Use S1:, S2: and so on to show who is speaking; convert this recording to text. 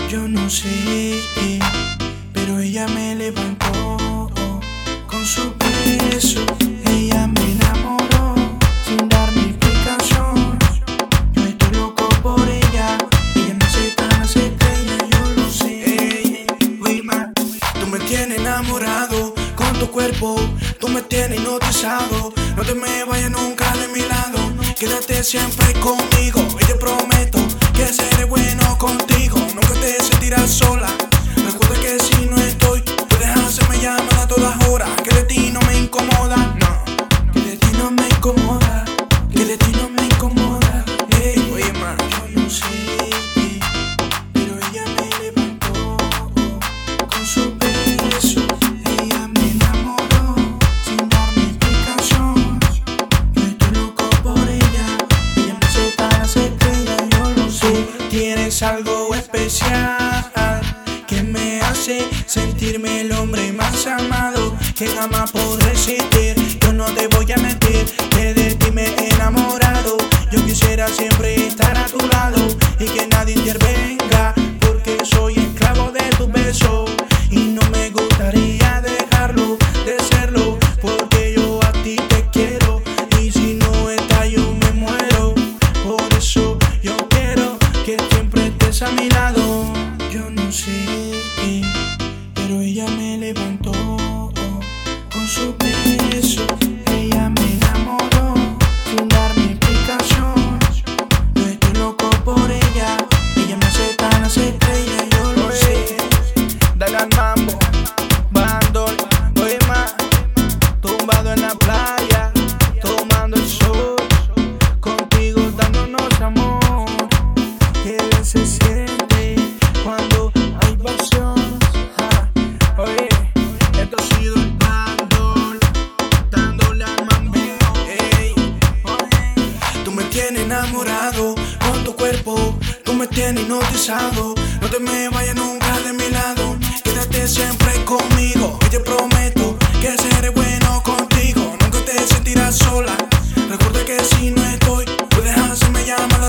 S1: Yo no sé, pero ella me levantó con su beso. Ella me enamoró sin darme explicación. Yo estoy loco por ella. Ella me hace tan estrella, yo lo sé. Uy, ma, tú me tienes enamorado con tu cuerpo. Tú me tienes hipnotizado. No te me vayas nunca de mi lado. Quédate siempre conmigo y te prometo que seré bueno contigo. Nunca te sentirás sola. Recuerda que si no estoy, puedes hacerme llamada a todas horas. Que de ti no me incomoda, no. Que de ti no me incomoda. Que de ti no me incomoda. Oye, ma, yo no sé, pero ella me levantó con su beso. Ella me enamoró sin darme explicación. Yo estoy loco por ella. Ella me hace tan estrella, yo lo sé. Tienes algo especial que me hace sentirme el hombre más amado que jamás podré existir. Yo no te voy a mentir, que de ti me he enamorado. Yo quisiera siempre estar a tu lado y que nadie intervenga, porque soy esclavo de tu beso y no me gustaría dejarlo de serlo, porque yo a ti te quiero y si no estás yo me muero. Por eso yo quiero que siempre estés a mi lado. Yo no sé, pero ella me levantó con su beso. Ella me enamoró sin darme explicación. Yo estoy loco por ella. Ella me hace tan estrella, yo lo sé. Dale al mambo, bandol, oye más, tumbado en la playa, tomando el sol, contigo dándonos amor. Que bien se siente cuando hay pasión. Oye, esto ha sido el bandol, dándole al mambeo. Tú me tienes enamorado con tu cuerpo, tú me tienes hipnotizado. No te me vayas nunca de mi lado, quédate siempre conmigo y te prometo que seré bueno contigo. Nunca te sentirás sola. Recuerda que si no estoy, puedes hacerme llamar